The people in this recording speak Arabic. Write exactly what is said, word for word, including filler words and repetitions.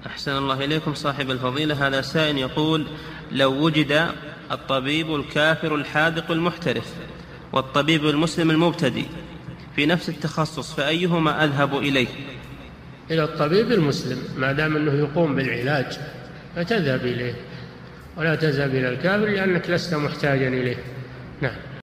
أحسن الله إليكم صاحب الفضيلة. هذا سائل يقول: لو وجد الطبيب الكافر الحاذق المحترف والطبيب المسلم المبتدئ في نفس التخصص فأيهما أذهب إليه؟ إلى الطبيب المسلم، ما دام أنه يقوم بالعلاج فتذهب إليه، ولا تذهب إلى الكافر لأنك لست محتاجا إليه. نعم.